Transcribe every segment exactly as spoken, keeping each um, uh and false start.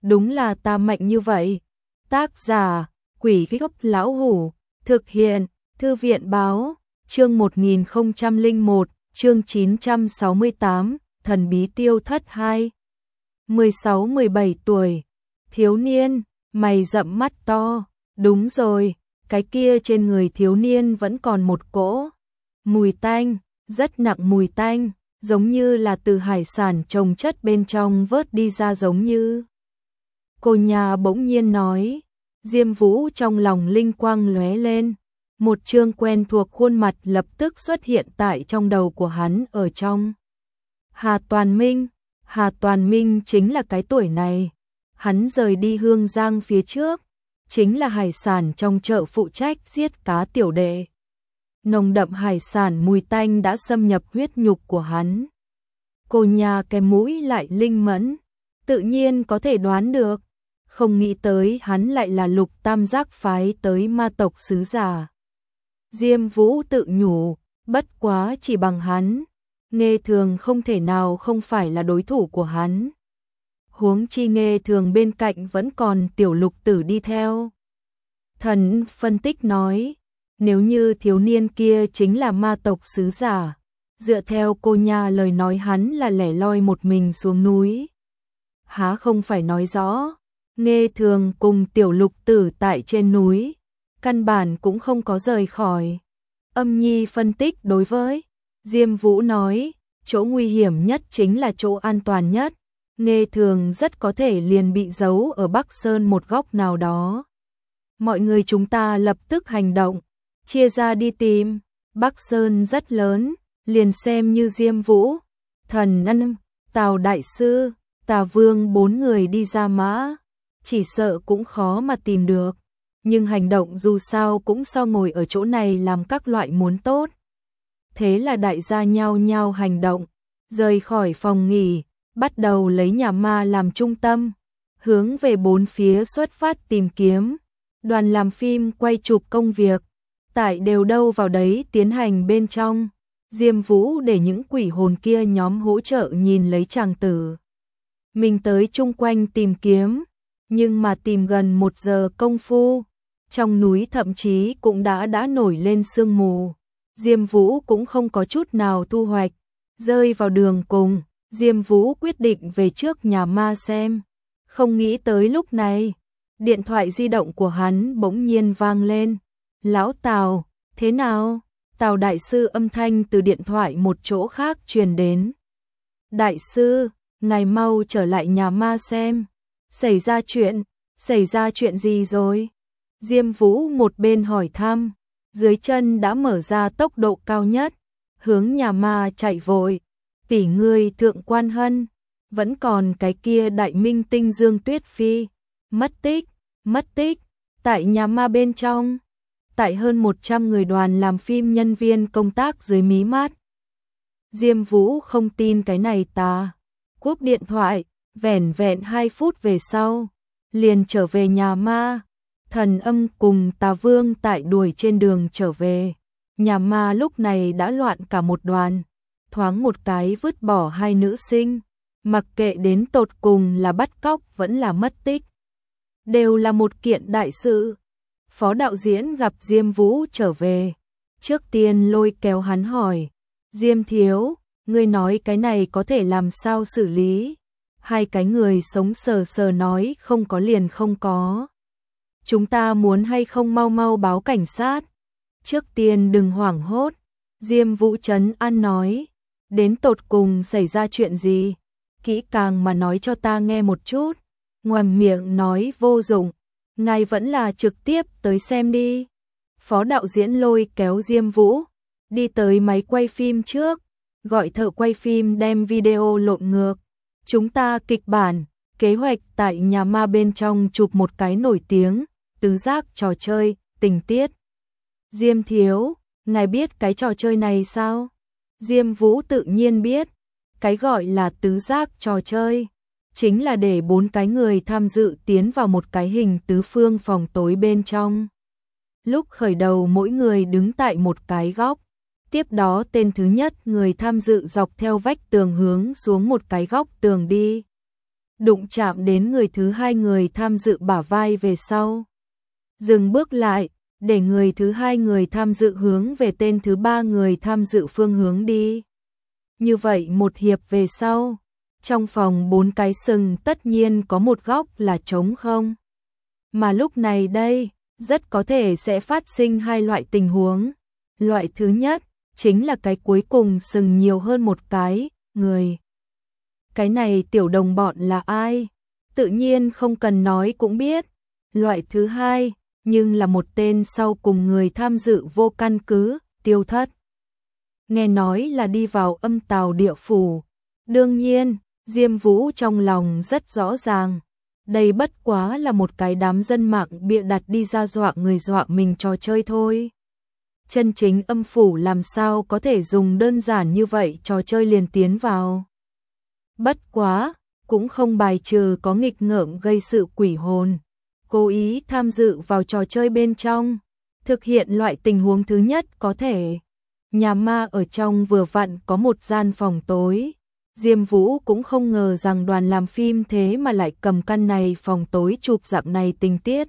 đúng là ta mạnh như vậy. Tác giả, Quỷ Gốc Lão Hủ, thực hiện, Thư viện Báo, chương một nghìn không trăm lẻ một, chương chín trăm sáu mươi tám, Thần Bí Tiêu Thất hai. mười sáu mười bảy tuổi, thiếu niên, mày rậm mắt to, đúng rồi, cái kia trên người thiếu niên vẫn còn một cỗ mùi tanh, rất nặng mùi tanh, giống như là từ hải sản trồng chất bên trong vớt đi ra giống như. Cô nhà bỗng nhiên nói, Diêm Vũ trong lòng linh quang lóe lên, một chương quen thuộc khuôn mặt lập tức xuất hiện tại trong đầu của hắn ở trong. Hà Toàn Minh, Hà Toàn Minh chính là cái tuổi này, hắn rời đi Hương Giang phía trước, chính là hải sản trong chợ phụ trách giết cá tiểu đệ. Nồng đậm hải sản mùi tanh đã xâm nhập huyết nhục của hắn. Cô nhà cái mũi lại linh mẫn, tự nhiên có thể đoán được, không nghĩ tới hắn lại là Lục Tam Giác phái tới ma tộc sứ giả. Diêm Vũ tự nhủ, bất quá chỉ bằng hắn, Nghê Thường không thể nào không phải là đối thủ của hắn. Huống chi Nghê Thường bên cạnh vẫn còn tiểu Lục Tử đi theo. Thần phân tích nói, nếu như thiếu niên kia chính là ma tộc sứ giả, dựa theo cô nha lời nói hắn là lẻ loi một mình xuống núi. Há không phải nói rõ, Nghê Thường cùng tiểu Lục Tử tại trên núi, căn bản cũng không có rời khỏi. Âm Nhi phân tích đối với Diêm Vũ nói, chỗ nguy hiểm nhất chính là chỗ an toàn nhất, Nghê Thường rất có thể liền bị giấu ở Bắc Sơn một góc nào đó. Mọi người chúng ta lập tức hành động, chia ra đi tìm, Bắc Sơn rất lớn, liền xem như Diêm Vũ, Thần Ân, Tào Đại Sư, Tào Vương bốn người đi ra mã, chỉ sợ cũng khó mà tìm được, nhưng hành động dù sao cũng so ngồi ở chỗ này làm các loại muốn tốt. Thế là đại gia nhau nhau hành động, rời khỏi phòng nghỉ, bắt đầu lấy nhà ma làm trung tâm, hướng về bốn phía xuất phát tìm kiếm. Đoàn làm phim quay chụp công việc, tại đều đâu vào đấy tiến hành bên trong. Diêm Vũ để những quỷ hồn kia nhóm hỗ trợ nhìn lấy chàng tử. Mình tới chung quanh tìm kiếm, nhưng mà tìm gần một giờ công phu, trong núi thậm chí cũng đã đã nổi lên sương mù. Diêm Vũ cũng không có chút nào thu hoạch, rơi vào đường cùng, Diêm Vũ quyết định về trước nhà ma xem. Không nghĩ tới lúc này, điện thoại di động của hắn bỗng nhiên vang lên. Lão Tào, thế nào? Tào Đại Sư âm thanh từ điện thoại một chỗ khác truyền đến. Đại Sư, ngài mau trở lại nhà ma xem. Xảy ra chuyện, xảy ra chuyện gì rồi? Diêm Vũ một bên hỏi thăm, dưới chân đã mở ra tốc độ cao nhất, hướng nhà ma chạy vội. Tỷ ngươi Thượng Quan Hân, vẫn còn cái kia đại minh tinh Dương Tuyết Phi, mất tích, mất tích, tại nhà ma bên trong, tại hơn một trăm người đoàn làm phim nhân viên công tác dưới mí mắt. Diêm Vũ không tin cái này ta, cúp điện thoại, vẻn vẹn hai phút về sau, liền trở về nhà ma. Thần Âm cùng Tà Vương tại đuổi trên đường trở về, nhà ma lúc này đã loạn cả một đoàn, thoáng một cái vứt bỏ hai nữ sinh, mặc kệ đến tột cùng là bắt cóc vẫn là mất tích, đều là một kiện đại sự. Phó đạo diễn gặp Diêm Vũ trở về, trước tiên lôi kéo hắn hỏi, Diêm thiếu, ngươi nói cái này có thể làm sao xử lý? Hai cái người sống sờ sờ nói không có liền không có. Chúng ta muốn hay không mau mau báo cảnh sát? Trước tiên đừng hoảng hốt. Diêm Vũ trấn an nói, đến tột cùng xảy ra chuyện gì? Kỹ càng mà nói cho ta nghe một chút. Ngoàm miệng nói vô dụng, ngài vẫn là trực tiếp tới xem đi. Phó đạo diễn lôi kéo Diêm Vũ, đi tới máy quay phim trước, gọi thợ quay phim đem video lộn ngược. Chúng ta kịch bản, kế hoạch tại nhà ma bên trong chụp một cái nổi tiếng, tứ giác trò chơi, tình tiết. Diêm thiếu, ngài biết cái trò chơi này sao? Diêm Vũ tự nhiên biết, cái gọi là tứ giác trò chơi, chính là để bốn cái người tham dự tiến vào một cái hình tứ phương phòng tối bên trong. Lúc khởi đầu mỗi người đứng tại một cái góc, tiếp đó tên thứ nhất người tham dự dọc theo vách tường hướng xuống một cái góc tường đi. đụng chạm đến người thứ hai người tham dự bả vai về sau. Dừng bước lại, để người thứ hai người tham dự hướng về tên thứ ba người tham dự phương hướng đi. Như vậy một hiệp về sau, trong phòng bốn cái sừng tất nhiên có một góc là trống không. Mà lúc này đây, rất có thể sẽ phát sinh hai loại tình huống. Loại thứ nhất, chính là cái cuối cùng sừng nhiều hơn một cái, người. Cái này tiểu đồng bọn là ai? Tự nhiên không cần nói cũng biết. Loại thứ hai, nhưng là một tên sau cùng người tham dự vô căn cứ, Tiêu Thất. Nghe nói là đi vào âm tào địa phủ. Đương nhiên, Diêm Vũ trong lòng rất rõ ràng. Đây bất quá là một cái đám dân mạng bịa đặt đi ra dọa người dọa mình trò chơi thôi. Chân chính âm phủ làm sao có thể dùng đơn giản như vậy trò chơi liền tiến vào. Bất quá, cũng không bài trừ có nghịch ngợm gây sự quỷ hồn, cố ý tham dự vào trò chơi bên trong, thực hiện loại tình huống thứ nhất có thể. Nhà ma ở trong vừa vặn có một gian phòng tối. Diêm Vũ cũng không ngờ rằng đoàn làm phim thế mà lại cầm căn này phòng tối chụp dạng này tình tiết.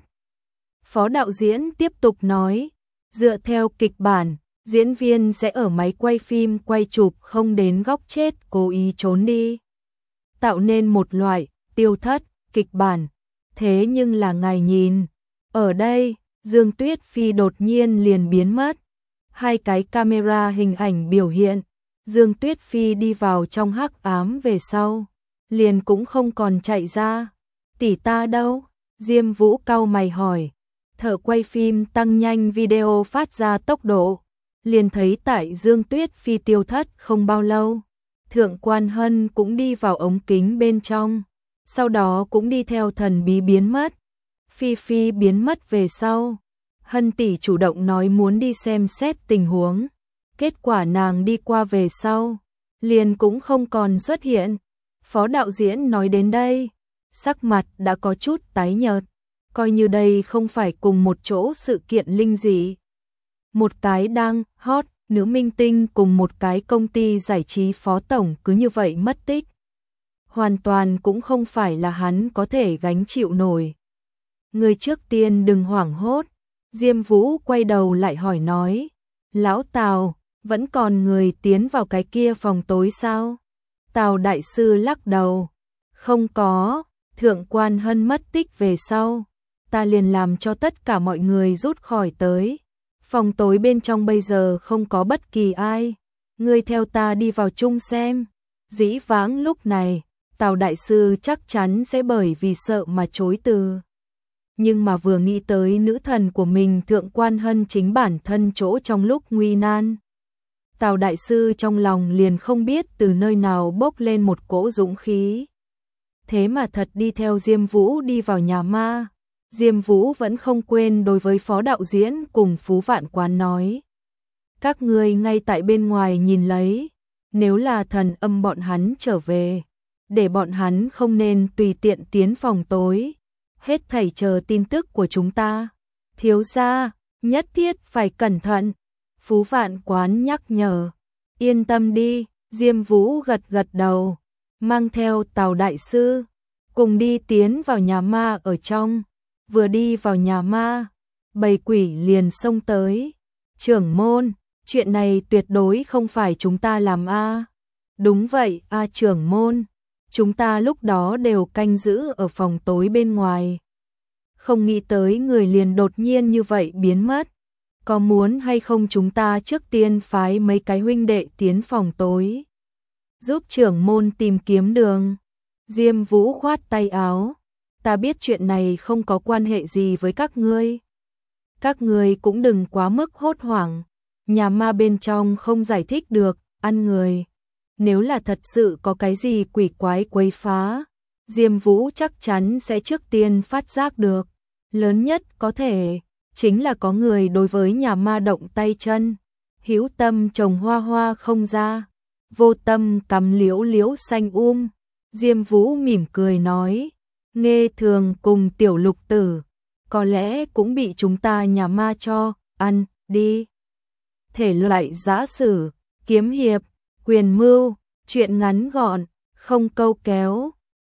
Phó đạo diễn tiếp tục nói, dựa theo kịch bản, diễn viên sẽ ở máy quay phim quay chụp không đến góc chết cố ý trốn đi. Tạo nên một loại Tiêu Thất kịch bản. Thế nhưng là ngài nhìn, ở đây, Dương Tuyết Phi đột nhiên liền biến mất. Hai cái camera hình ảnh biểu hiện, Dương Tuyết Phi đi vào trong hắc ám về sau, liền cũng không còn chạy ra. Tỷ ta đâu? Diêm Vũ cau mày hỏi. Thợ quay phim tăng nhanh video phát ra tốc độ, liền thấy tại Dương Tuyết Phi tiêu thất không bao lâu. Thượng Quan Hân cũng đi vào ống kính bên trong, sau đó cũng đi theo thần bí biến mất. Phi Phi biến mất về sau, Hân tỷ chủ động nói muốn đi xem xét tình huống. Kết quả nàng đi qua về sau, liền cũng không còn xuất hiện. Phó đạo diễn nói đến đây, sắc mặt đã có chút tái nhợt, coi như đây không phải cùng một chỗ sự kiện linh dị. Một cái đang hot, nữ minh tinh cùng một cái công ty giải trí phó tổng cứ như vậy mất tích. Hoàn toàn cũng không phải là hắn có thể gánh chịu nổi. Người trước tiên đừng hoảng hốt. Diêm Vũ quay đầu lại hỏi nói, lão Tào, vẫn còn người tiến vào cái kia phòng tối sao? Tào đại sư lắc đầu, không có, Thượng Quan Hân mất tích về sau, ta liền làm cho tất cả mọi người rút khỏi tới. Phòng tối bên trong bây giờ không có bất kỳ ai, ngươi theo ta đi vào chung xem. Dĩ vãng lúc này, Tào đại sư chắc chắn sẽ bởi vì sợ mà chối từ. Nhưng mà vừa nghĩ tới nữ thần của mình Thượng Quan Hân chính bản thân chỗ trong lúc nguy nan, Tào đại sư trong lòng liền không biết từ nơi nào bốc lên một cỗ dũng khí. Thế mà thật đi theo Diêm Vũ đi vào nhà ma. Diêm Vũ vẫn không quên đối với phó đạo diễn cùng Phú Vạn Quán nói, các ngươi ngay tại bên ngoài nhìn lấy, nếu là thần âm bọn hắn trở về, để bọn hắn không nên tùy tiện tiến phòng tối, hết thảy chờ tin tức của chúng ta. Thiếu gia, nhất thiết phải cẩn thận. Phú Vạn Quán nhắc nhở. Yên tâm đi, Diêm Vũ gật gật đầu, mang theo Tào đại sư, cùng đi tiến vào nhà ma ở trong. Vừa đi vào nhà ma, bầy quỷ liền xông tới. Trưởng môn, chuyện này tuyệt đối không phải chúng ta làm a. Đúng vậy a trưởng môn, chúng ta lúc đó đều canh giữ ở phòng tối bên ngoài. Không nghĩ tới người liền đột nhiên như vậy biến mất. Có muốn hay không chúng ta trước tiên phái mấy cái huynh đệ tiến phòng tối, giúp trưởng môn tìm kiếm đường. Diêm Vũ khoát tay áo, ta biết chuyện này không có quan hệ gì với các ngươi. Các ngươi cũng đừng quá mức hốt hoảng, nhà ma bên trong không giải thích được, ăn người. Nếu là thật sự có cái gì quỷ quái quấy phá, Diêm Vũ chắc chắn sẽ trước tiên phát giác được. Lớn nhất có thể chính là có người đối với nhà ma động tay chân, hữu tâm trồng hoa hoa không ra, vô tâm cắm liễu liễu xanh um. Diêm Vũ mỉm cười nói, Nghê Thường cùng Tiểu Lục Tử, có lẽ cũng bị chúng ta nhà ma cho ăn đi. Thể loại giã sử, kiếm hiệp, quyền mưu, chuyện ngắn gọn, không câu kéo,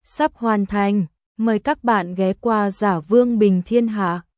sắp hoàn thành. Mời các bạn ghé qua Giả Vương Bình Thiên Hạ.